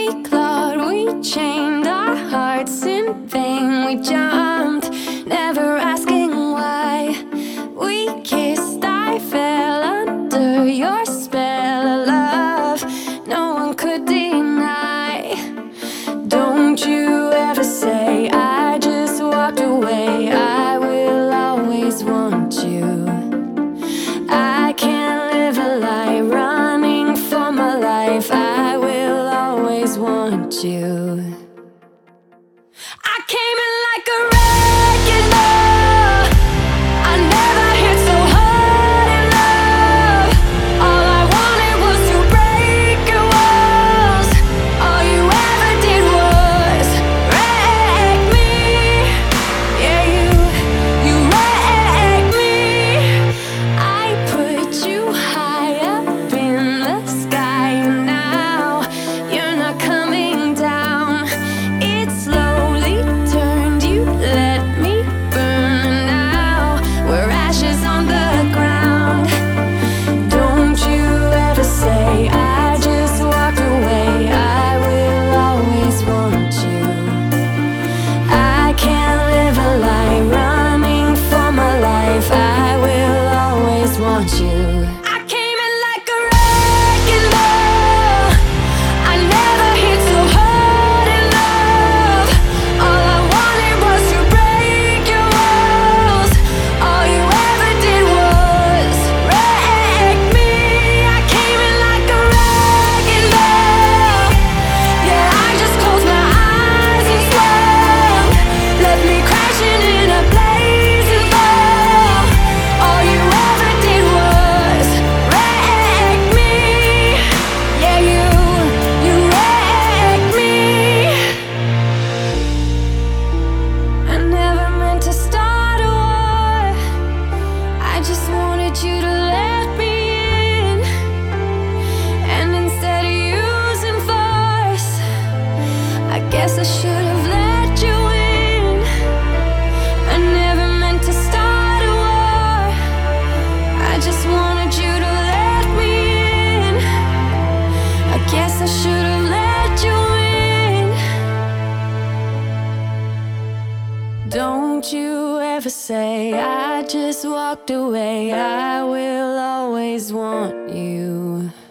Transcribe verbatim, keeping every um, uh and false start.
We clawed, we chained our hearts in vain. We jumped, never asking why. We kissed, I fell under your spell of love. No one could deny. Don't you ever say I just walked away. I will always want you. I can't live a lie running for my life. I will always want you. I came in like a wrecking ball. I never hit so hard in love. All I wanted was to break your walls. All you ever did was wreck me. Yeah, you, you wrecked me. I put you high up in the sky, and now you're not coming down. It slowly turned, you let me burn, and now we're ashes on the ground. Don't you ever say I just walked away. I will always want you. I can't live a lie running for my life. I will always want you. I came in like a wrecking ball. I never hit so hard in love. All I wanted was to break your walls. All you ever did was wreck me. I came in like a wrecking ball. Yeah, I just closed my eyes and swung. Left me crashing in a blazing fall. All you ever did was wreck me. Yeah, you, you wrecked me. I never meant to start a war. I just wanted you to let me in. And instead of using force, I guess I should have let you in. I never meant to start a war. I just wanted you to let me in. I guess I should have let you in. Don't you ever say I just walked away. I will always want you.